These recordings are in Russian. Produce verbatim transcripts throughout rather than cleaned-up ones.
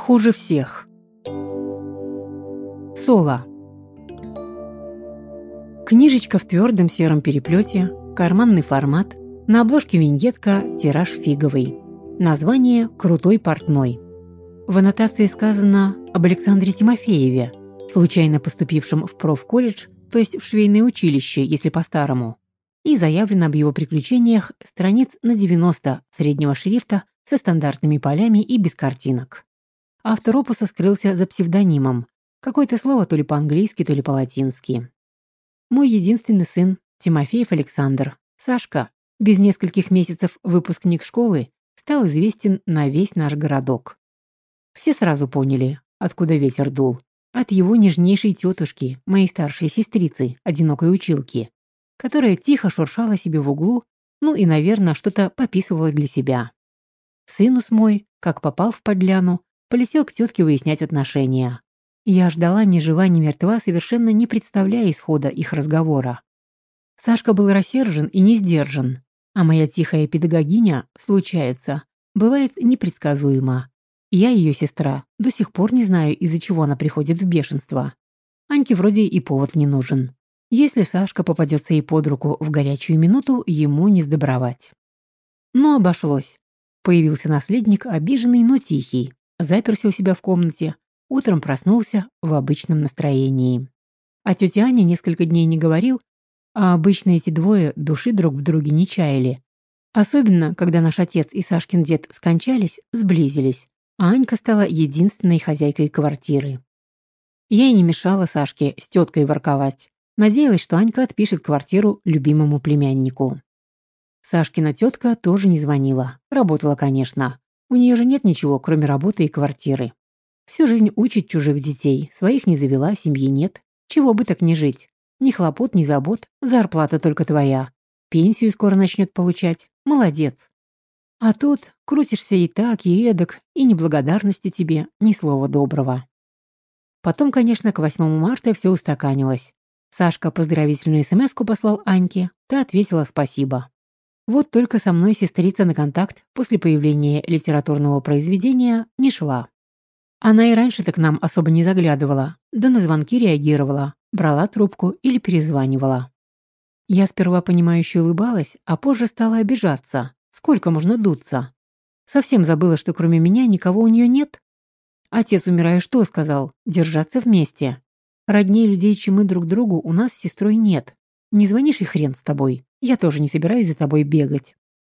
Хуже всех. Соло. Книжечка в твердом сером переплете, карманный формат, на обложке виньетка, тираж фиговый. Название «Крутой портной». В аннотации сказано об Александре Тимофееве, случайно поступившем в профколледж, то есть в швейное училище, если по-старому, и заявлено об его приключениях страниц на девяносто среднего шрифта со стандартными полями и без картинок. Автор опуса скрылся за псевдонимом. Какое-то слово то ли по-английски, то ли по-латински. Мой единственный сын, Тимофеев Александр, Сашка, без нескольких месяцев выпускник школы, стал известен на весь наш городок. Все сразу поняли, откуда ветер дул. От его нежнейшей тетушки, моей старшей сестрицы, одинокой училки, которая тихо шуршала себе в углу, ну и, наверное, что-то пописывала для себя. Сынус мой, как попал в подляну, полетел к тетке выяснять отношения. Я ждала ни жива, ни мертва, совершенно не представляя исхода их разговора. Сашка был рассержен и не сдержан, а моя тихая педагогиня, случается, бывает непредсказуема. Я, ее сестра, до сих пор не знаю, из-за чего она приходит в бешенство. Аньке вроде и повод не нужен. Если Сашка попадется ей под руку в горячую минуту, ему не сдобровать. Но обошлось. Появился наследник, обиженный, но тихий. Заперся у себя в комнате, утром проснулся в обычном настроении. А тетя Аня несколько дней не говорил, а обычно эти двое души друг в друге не чаяли. Особенно, когда наш отец и Сашкин дед скончались, сблизились, а Анька стала единственной хозяйкой квартиры. Я и не мешала Сашке с теткой ворковать. Надеялась, что Анька отпишет квартиру любимому племяннику. Сашкина тетка тоже не звонила. Работала, конечно. У нее же нет ничего, кроме работы и квартиры. Всю жизнь учит чужих детей, своих не завела, семьи нет. Чего бы так не жить? Ни хлопот, ни забот, зарплата только твоя. Пенсию скоро начнет получать. Молодец. А тут крутишься и так, и эдак, и ни благодарности тебе, ни слова доброго. Потом, конечно, к восьмому марта все устаканилось. Сашка поздравительную смс-ку послал Аньке, та ответила спасибо. Вот только со мной сестрица на контакт после появления литературного произведения не шла. Она и раньше-то к нам особо не заглядывала, да на звонки реагировала, брала трубку или перезванивала. Я сперва понимающе улыбалась, а позже стала обижаться. Сколько можно дуться? Совсем забыла, что кроме меня никого у нее нет. Отец, умирая, что сказал? Держаться вместе. Родней людей, чем мы друг другу, у нас с сестрой нет. Не звонишь и хрен с тобой. Я тоже не собираюсь за тобой бегать.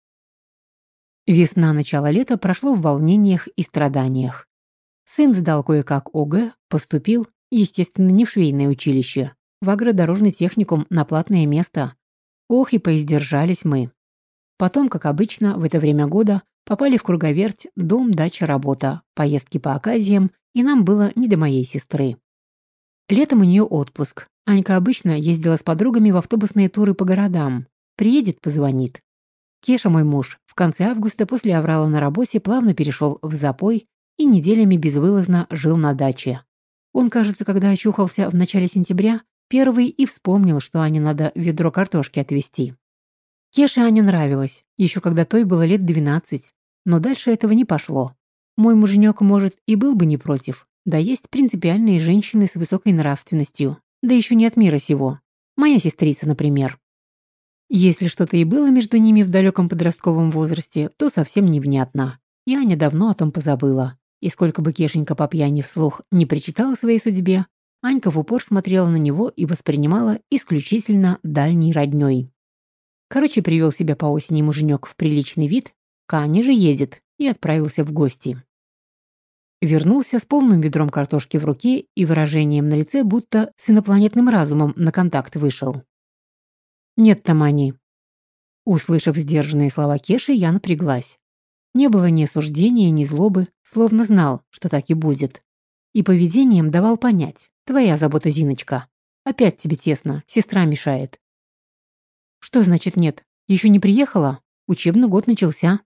Весна, начало лета прошло в волнениях и страданиях. Сын сдал кое-как ОГЭ, поступил, естественно, не в швейное училище, в агродорожный техникум на платное место. Ох, и поиздержались мы. Потом, как обычно, в это время года попали в круговерть дом, дача, работа, поездки по оказиям, и нам было не до моей сестры. Летом у нее отпуск. Анька обычно ездила с подругами в автобусные туры по городам. Приедет, позвонит. Кеша, мой муж, в конце августа после аврала на работе плавно перешел в запой и неделями безвылазно жил на даче. Он, кажется, когда очухался в начале сентября, первый и вспомнил, что Ане надо ведро картошки отвезти. Кеше Ане нравилось, еще когда той было лет двенадцать, но дальше этого не пошло. Мой муженек, может, и был бы не против, да есть принципиальные женщины с высокой нравственностью, да еще не от мира сего. Моя сестрица, например. Если что-то и было между ними в далеком подростковом возрасте, то совсем невнятно. И Аня давно о том позабыла. И сколько бы Кешенька по пьяни вслух не причитала своей судьбе, Анька в упор смотрела на него и воспринимала исключительно дальней роднёй. Короче, привел себя по осени муженек в приличный вид, к Ане же едет, и отправился в гости. Вернулся с полным ведром картошки в руке и выражением на лице, будто с инопланетным разумом на контакт вышел. «Нет там Ани». Услышав сдержанные слова Кеши, я напряглась. Не было ни осуждения, ни злобы, словно знал, что так и будет. И поведением давал понять: твоя забота, Зиночка. Опять тебе тесно, сестра мешает. «Что значит нет? Еще не приехала? Учебный год начался».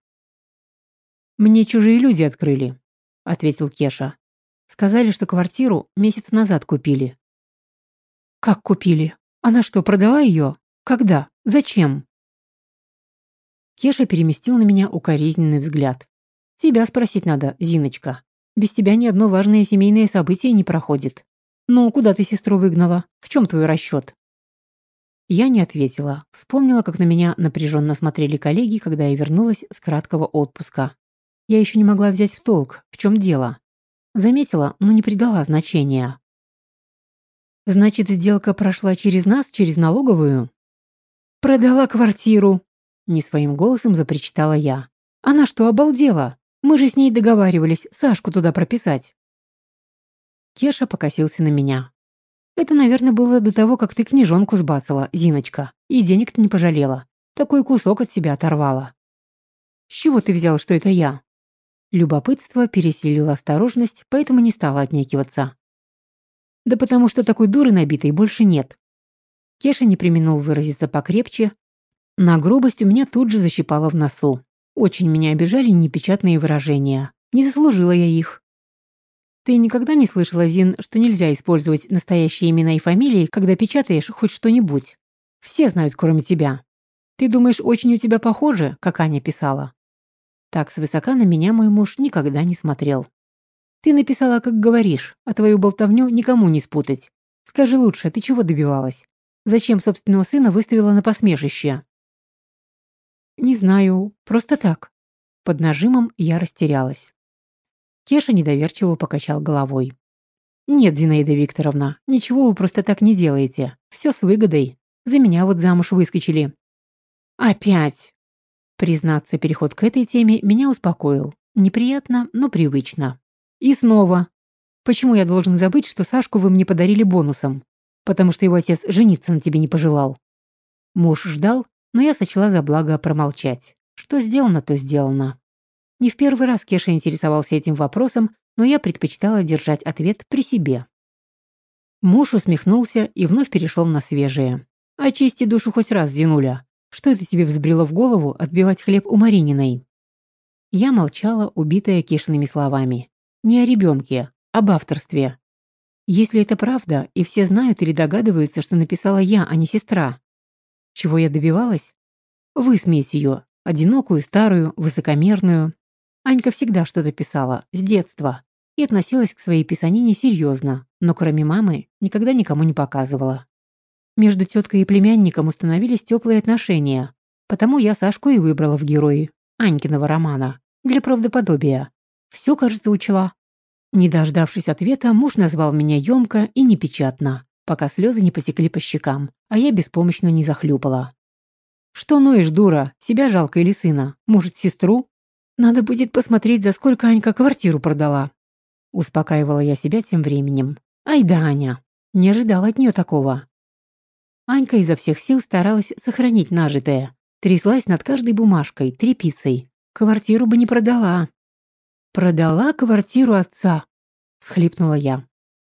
«Мне чужие люди открыли», — ответил Кеша. «Сказали, что квартиру месяц назад купили». «Как купили? Она что, продала ее? Когда? Зачем?» Кеша переместил на меня укоризненный взгляд. «Тебя спросить надо, Зиночка. Без тебя ни одно важное семейное событие не проходит. Ну, куда ты сестру выгнала? В чем твой расчет?» Я не ответила. Вспомнила, как на меня напряженно смотрели коллеги, когда я вернулась с краткого отпуска. Я еще не могла взять в толк, в чем дело. Заметила, но не придала значения. «Значит, сделка прошла через нас, через налоговую?» «Продала квартиру!» — не своим голосом запричитала я. «Она что, обалдела? Мы же с ней договаривались Сашку туда прописать». Кеша покосился на меня. «Это, наверное, было до того, как ты книжонку сбацала, Зиночка, и денег-то не пожалела. Такой кусок от себя оторвала». «С чего ты взял, что это я?» Любопытство пересилило осторожность, поэтому не стала отнекиваться. «Да потому что такой дуры набитой больше нет». Кеша не преминул выразиться покрепче. На грубость у меня тут же защипало в носу. Очень меня обижали непечатные выражения. Не заслужила я их. «Ты никогда не слышала, Зин, что нельзя использовать настоящие имена и фамилии, когда печатаешь хоть что-нибудь? Все знают, кроме тебя. Ты думаешь, очень у тебя похоже, как Аня писала?» Так свысока на меня мой муж никогда не смотрел. «Ты написала, как говоришь, а твою болтовню никому не спутать. Скажи лучше, ты чего добивалась? Зачем собственного сына выставила на посмешище?» «Не знаю, просто так». Под нажимом я растерялась. Кеша недоверчиво покачал головой. «Нет, Зинаида Викторовна, ничего вы просто так не делаете. Все с выгодой. За меня вот замуж выскочили». «Опять!» Признаться, переход к этой теме меня успокоил. Неприятно, но привычно. «И снова. Почему я должен забыть, что Сашку вы мне подарили бонусом? Потому что его отец жениться на тебе не пожелал». Муж ждал, но я сочла за благо промолчать. Что сделано, то сделано. Не в первый раз Кеша интересовался этим вопросом, но я предпочитала держать ответ при себе. Муж усмехнулся и вновь перешел на свежее. «Очисти душу хоть раз, Зинуля. Что это тебе взбрело в голову отбивать хлеб у Марининой?» Я молчала, убитая Кешиными словами. Не о ребенке, об авторстве. Если это правда, и все знают или догадываются, что написала я, а не сестра. Чего я добивалась? Высмеять ее, одинокую, старую, высокомерную. Анька всегда что-то писала, с детства, и относилась к своей писанине серьезно, но кроме мамы никогда никому не показывала. Между теткой и племянником установились теплые отношения, потому я Сашку и выбрала в герои Анькиного романа, для правдоподобия. Все, кажется, учла. Не дождавшись ответа, муж назвал меня емко и непечатно, пока слезы не потекли по щекам, а я беспомощно не захлюпала. «Что ноешь, дура? Себя жалко или сына? Может, сестру? Надо будет посмотреть, за сколько Анька квартиру продала». Успокаивала я себя тем временем. «Ай да, Аня. Не ожидала от нее такого». Анька изо всех сил старалась сохранить нажитое. Тряслась над каждой бумажкой, тряпицей. Квартиру бы не продала. «Продала квартиру отца», — всхлипнула я.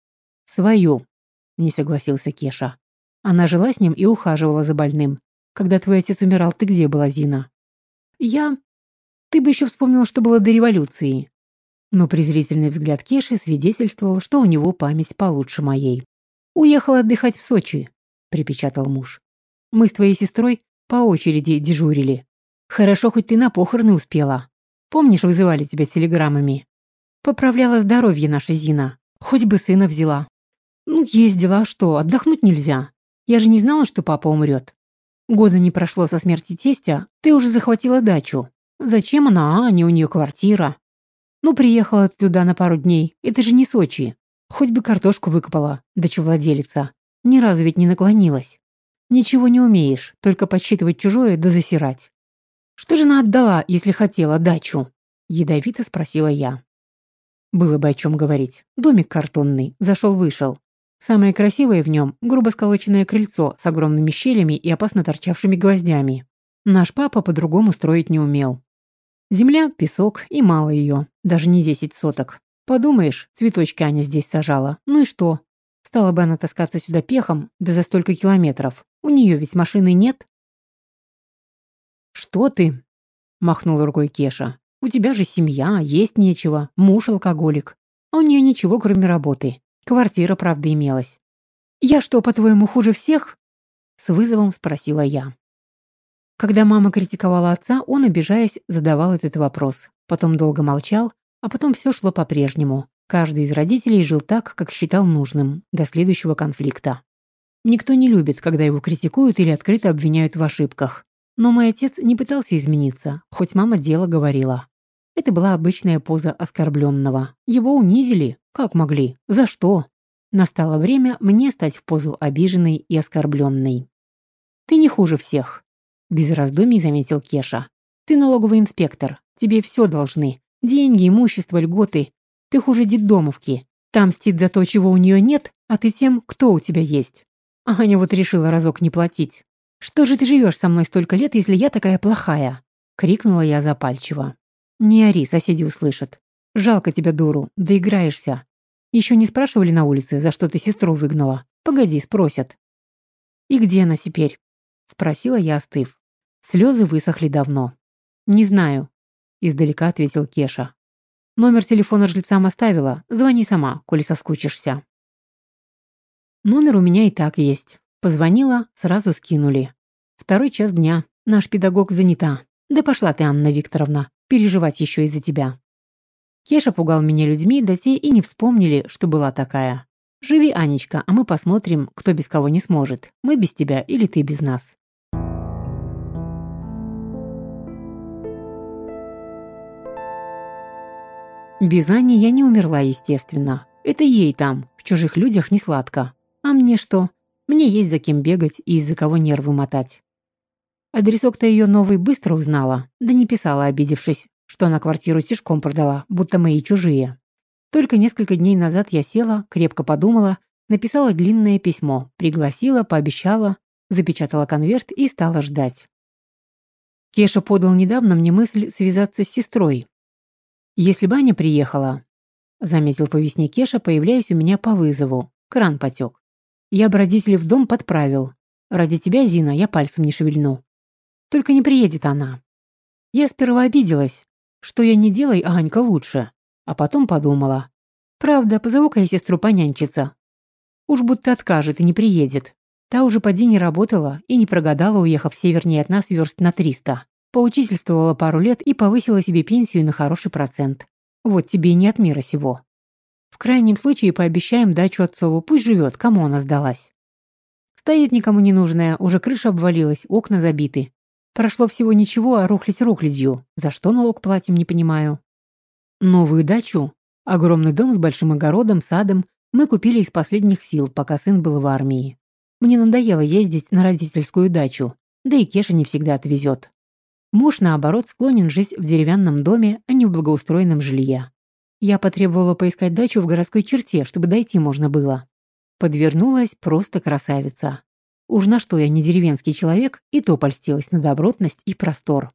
«Свою», — не согласился Кеша. «Она жила с ним и ухаживала за больным. Когда твой отец умирал, ты где была, Зина?» «Я... Ты бы еще вспомнила, что было до революции». Но презрительный взгляд Кеши свидетельствовал, что у него память получше моей. «Уехала отдыхать в Сочи», — припечатал муж. «Мы с твоей сестрой по очереди дежурили. Хорошо, хоть ты на похороны успела. Помнишь, вызывали тебя телеграммами? Поправляла здоровье наша Зина. Хоть бы сына взяла. Ну, ездила, а что, отдохнуть нельзя. Я же не знала, что папа умрет. Года не прошло со смерти тестя, ты уже захватила дачу. Зачем она, а не у нее квартира? Ну, приехала ты туда на пару дней. Это же не Сочи. Хоть бы картошку выкопала, дачевладелица. Ни разу ведь не наклонилась. Ничего не умеешь, только подсчитывать чужое да засирать. Что же она отдала, если хотела дачу?» Ядовито спросила я. Было бы о чем говорить. Домик картонный, зашел-вышел. Самое красивое в нем — грубо сколоченное крыльцо с огромными щелями и опасно торчавшими гвоздями. Наш папа по-другому строить не умел. Земля, песок и мало ее, даже не десять соток. Подумаешь, цветочки Аня здесь сажала. Ну и что? Стала бы она таскаться сюда пехом, да за столько километров. У нее ведь машины нет. «Что ты?» — махнул рукой Кеша. «У тебя же семья, есть нечего, муж алкоголик. А у нее ничего, кроме работы. Квартира, правда, имелась». «Я что, по-твоему, хуже всех?» — с вызовом спросила я. Когда мама критиковала отца, он, обижаясь, задавал этот вопрос. Потом долго молчал, А потом все шло по-прежнему. Каждый из родителей жил так, как считал нужным, до следующего конфликта. Никто не любит, когда его критикуют или открыто обвиняют в ошибках. Но мой отец не пытался измениться, хоть мама дело говорила. Это была обычная поза оскорбленного. Его унизили? Как могли? За что? Настало время мне стать в позу обиженной и оскорбленной. «Ты не хуже всех», — без раздумий заметил Кеша. «Ты налоговый инспектор. Тебе все должны. Деньги, имущество, льготы. Ты хуже детдомовки. Та мстит за то, чего у нее нет, а ты тем, кто у тебя есть. Аня вот решила разок не платить. Что же ты живешь со мной столько лет, если я такая плохая?» — крикнула я запальчиво. «Не ори, соседи услышат. Жалко тебя, дуру, доиграешься. Еще не спрашивали на улице, за что ты сестру выгнала? Погоди, спросят». «И где она теперь?» — спросила я, остыв. Слезы высохли давно. «Не знаю», — издалека ответил Кеша. «Номер телефона жильцам оставила. Звони сама, коли соскучишься». Номер у меня и так есть. Позвонила, сразу скинули. Второй час дня. Наш педагог занята. Да пошла ты, Анна Викторовна, переживать еще из-за тебя. Кеша пугал меня людьми, да те и не вспомнили, что была такая. Живи, Анечка, а мы посмотрим, кто без кого не сможет. Мы без тебя или ты без нас. Без Ани я не умерла, естественно. Это ей там, в чужих людях, не сладко. А мне что? Мне есть за кем бегать и из-за кого нервы мотать. Адресок-то ее новый быстро узнала, да не писала, обидевшись, что она квартиру тишком продала, будто мои чужие. Только несколько дней назад я села, крепко подумала, написала длинное письмо, пригласила, пообещала, запечатала конверт и стала ждать. Кеша подал недавно мне мысль связаться с сестрой. «Если бы Аня приехала», — заметил по весне Кеша, появляясь у меня по вызову, кран потек. «Я бы родителей в дом подправил. Ради тебя, Зина, я пальцем не шевельну. Только не приедет она». Я сперва обиделась, что я не делай, а Анька лучше. А потом подумала. Правда, позову-ка я сестру понянчиться. Уж будто откажет и не приедет. Та уже поди не работала и не прогадала, уехав севернее от нас верст на триста. Поучительствовала пару лет и повысила себе пенсию на хороший процент. Вот тебе и не от мира сего. В крайнем случае пообещаем дачу отцову, пусть живет, кому она сдалась. Стоит никому не нужная, уже крыша обвалилась, окна забиты. Прошло всего ничего, а рухлядь рухлядью. За что налог платим, не понимаю. Новую дачу, огромный дом с большим огородом, садом, мы купили из последних сил, пока сын был в армии. Мне надоело ездить на родительскую дачу, да и Кеша не всегда отвезет. Муж, наоборот, склонен жить в деревянном доме, а не в благоустроенном жилье. Я потребовала поискать дачу в городской черте, чтобы дойти можно было. Подвернулась просто красавица. Уж на что я не деревенский человек, и то польстилась на добротность и простор.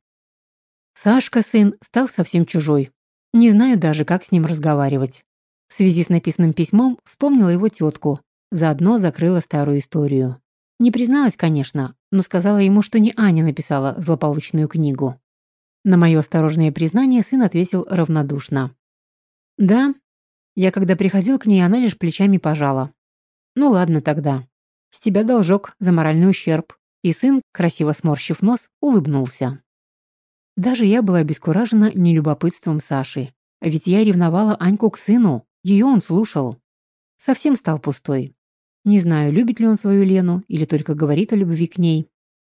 Сашка, сын, стал совсем чужой. Не знаю даже, как с ним разговаривать. В связи с написанным письмом вспомнила его тетку, заодно закрыла старую историю. Не призналась, конечно, но сказала ему, что не Аня написала злополучную книгу. На мое осторожное признание сын ответил равнодушно. «Да, я когда приходил к ней, она лишь плечами пожала. Ну ладно тогда. С тебя должок за моральный ущерб». И сын, красиво сморщив нос, улыбнулся. Даже я была обескуражена нелюбопытством Саши. А ведь я ревновала Аньку к сыну, ее он слушал. Совсем стал пустой. Не знаю, любит ли он свою Лену или только говорит о любви к ней.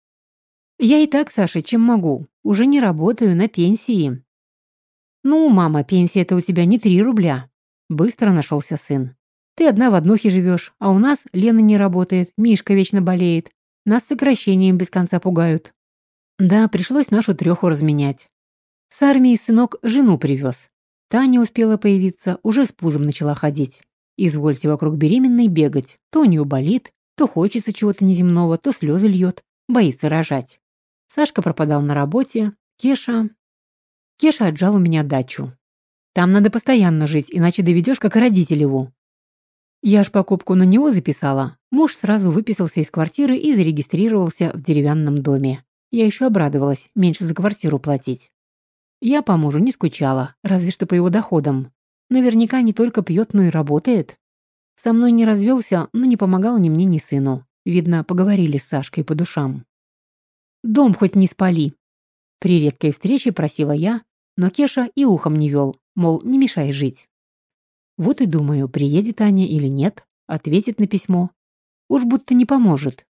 «Я и так, Саша, чем могу. Уже не работаю, на пенсии». «Ну, мама, пенсия-то у тебя не три рубля». Быстро нашелся сын. «Ты одна в однухе живешь, а у нас Лена не работает, Мишка вечно болеет. Нас сокращением без конца пугают». Да, пришлось нашу треху разменять. С армии сынок жену привез. Таня успела появиться, уже с пузом начала ходить. Извольте вокруг беременной бегать. То у нее болит, то хочется чего-то неземного, то слезы льет, боится рожать. Сашка пропадал на работе, Кеша... Кеша отжал у меня дачу. Там надо постоянно жить, иначе доведешь, как родителеву. Я ж покупку на него записала. Муж сразу выписался из квартиры и зарегистрировался в деревянном доме. Я еще обрадовалась, меньше за квартиру платить. Я по мужу не скучала, разве что по его доходам. Наверняка не только пьет, но и работает. Со мной не развелся, но не помогал ни мне, ни сыну. Видно, поговорили с Сашкой по душам. «Дом хоть не спали». При редкой встрече просила я, но Кеша и ухом не вел, мол, не мешай жить. Вот и думаю, приедет Аня или нет, ответит на письмо. Уж будто не поможет.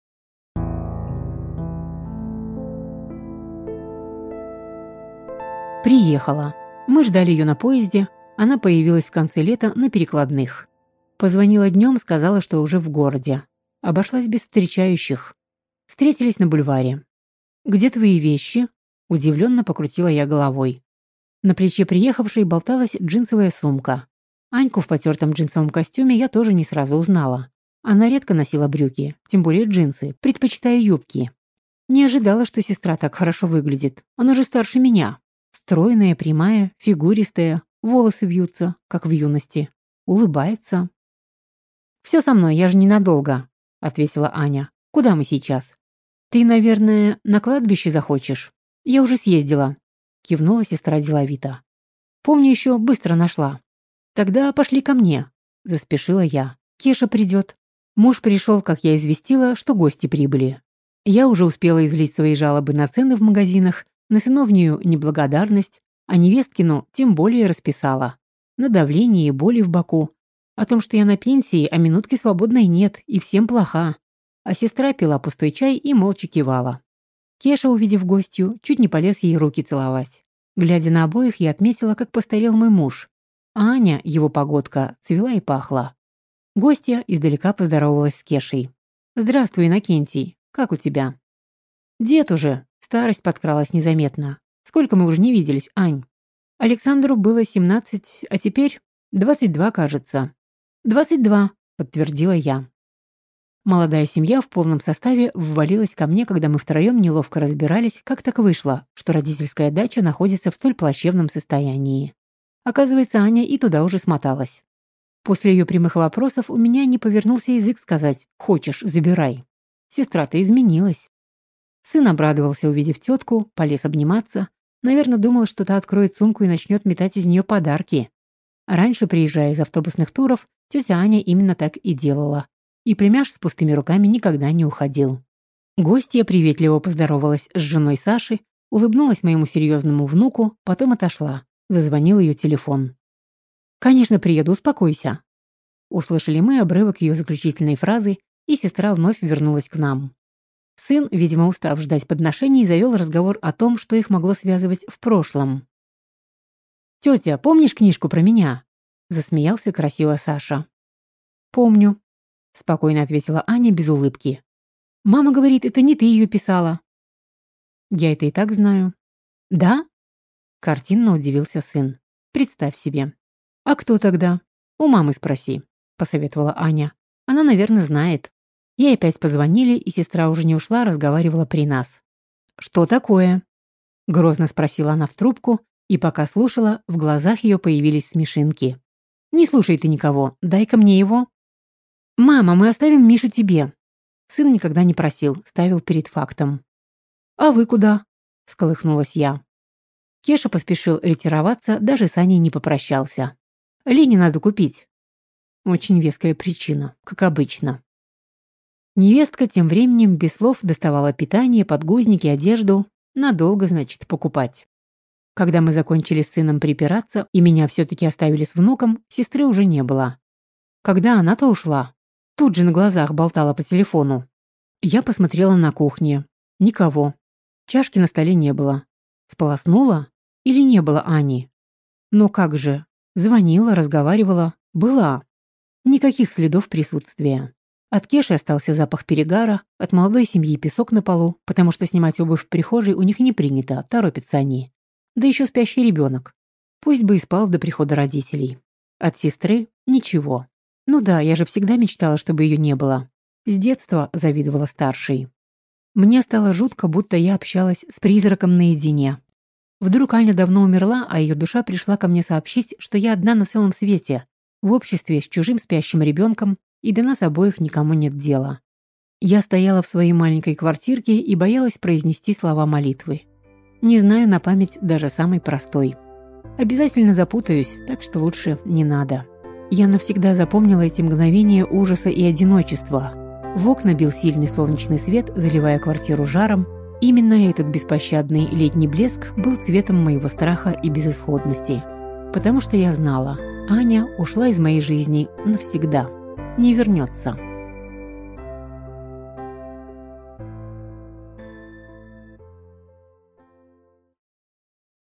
Приехала. Мы ждали ее на поезде. Она появилась в конце лета на перекладных. Позвонила днем, сказала, что уже в городе. Обошлась без встречающих. Встретились на бульваре. «Где твои вещи?» Удивленно покрутила я головой. На плече приехавшей болталась джинсовая сумка. Аньку в потертом джинсовом костюме я тоже не сразу узнала. Она редко носила брюки, тем более джинсы, предпочитая юбки. Не ожидала, что сестра так хорошо выглядит. Она же старше меня. Стройная, прямая, фигуристая, волосы вьются, как в юности. Улыбается. «Все со мной, я же ненадолго», — ответила Аня. «Куда мы сейчас?» «Ты, наверное, на кладбище захочешь? Я уже съездила», — кивнула сестра деловито. «Помню, еще быстро нашла». «Тогда пошли ко мне», — заспешила я. «Кеша придет». Муж пришел, как я известила, что гости прибыли. Я уже успела излить свои жалобы на цены в магазинах, на сыновнюю неблагодарность, а невесткину тем более расписала. На давление и боли в боку. О том, что я на пенсии, а минутки свободной нет, и всем плоха. А сестра пила пустой чай и молча кивала. Кеша, увидев гостью, чуть не полез ей руки целовать. Глядя на обоих, я отметила, как постарел мой муж. А Аня, его погодка, цвела и пахла. Гостья издалека поздоровалась с Кешей. «Здравствуй, Иннокентий. Как у тебя?» «Дед уже. Старость подкралась незаметно. Сколько мы уже не виделись, Ань?» Александру было семнадцать, а теперь двадцать два, кажется. «Двадцать два», — подтвердила я. Молодая семья в полном составе ввалилась ко мне, когда мы втроем неловко разбирались, как так вышло, что родительская дача находится в столь плачевном состоянии. Оказывается, Аня и туда уже смоталась. После ее прямых вопросов у меня не повернулся язык сказать «хочешь, забирай». Сестра-то изменилась. Сын обрадовался, увидев тетку, полез обниматься. Наверное, думал, что та откроет сумку и начнет метать из нее подарки. Раньше, приезжая из автобусных туров, тетя Аня именно так и делала. И племяш с пустыми руками никогда не уходил. Гостья приветливо поздоровалась с женой Саши, улыбнулась моему серьезному внуку, потом отошла. Зазвонил ее телефон. «Конечно, приеду, успокойся». Услышали мы обрывок ее заключительной фразы, и сестра вновь вернулась к нам. Сын, видимо, устав ждать подношений, завел разговор о том, что их могло связывать в прошлом. «Тетя, помнишь книжку про меня?» — засмеялся красиво Саша. «Помню», — спокойно ответила Аня без улыбки. «Мама говорит, это не ты ее писала». «Я это и так знаю». «Да?» — картинно удивился сын. «Представь себе». «А кто тогда?» «У мамы спроси», — посоветовала Аня. «Она, наверное, знает». Ей опять позвонили, и сестра уже не ушла, разговаривала при нас. «Что такое?» — грозно спросила она в трубку, и пока слушала, в глазах ее появились смешинки. «Не слушай ты никого, дай-ка мне его». «Мама, мы оставим Мишу тебе». Сын никогда не просил, ставил перед фактом. «А вы куда?» — всколыхнулась я. Кеша поспешил ретироваться, даже с Аней не попрощался. «Лене надо купить». Очень веская причина, как обычно. Невестка тем временем без слов доставала питание, подгузники, одежду. Надолго, значит, покупать. Когда мы закончили с сыном припираться, и меня все-таки оставили с внуком, сестры уже не было. Когда она-то ушла? Тут же на глазах болтала по телефону. Я посмотрела на кухне. Никого. Чашки на столе не было. Сполоснула? Или не было Ани? Но как же? Звонила, разговаривала. Была. Никаких следов присутствия. От Кеши остался запах перегара, от молодой семьи песок на полу, потому что снимать обувь в прихожей у них не принято, торопятся они. Да еще спящий ребенок. Пусть бы и спал до прихода родителей. От сестры ничего. Ну да, я же всегда мечтала, чтобы ее не было. С детства завидовала старшей. Мне стало жутко, будто я общалась с призраком наедине. Вдруг Аня давно умерла, а ее душа пришла ко мне сообщить, что я одна на целом свете, в обществе с чужим спящим ребенком, и до нас обоих никому нет дела. Я стояла в своей маленькой квартирке и боялась произнести слова молитвы. Не знаю на память даже самой простой. Обязательно запутаюсь, так что лучше не надо. Я навсегда запомнила эти мгновения ужаса и одиночества. В окна бил сильный солнечный свет, заливая квартиру жаром. Именно этот беспощадный летний блеск был цветом моего страха и безысходности. потому что я знала, Аня ушла из моей жизни навсегда, не вернется.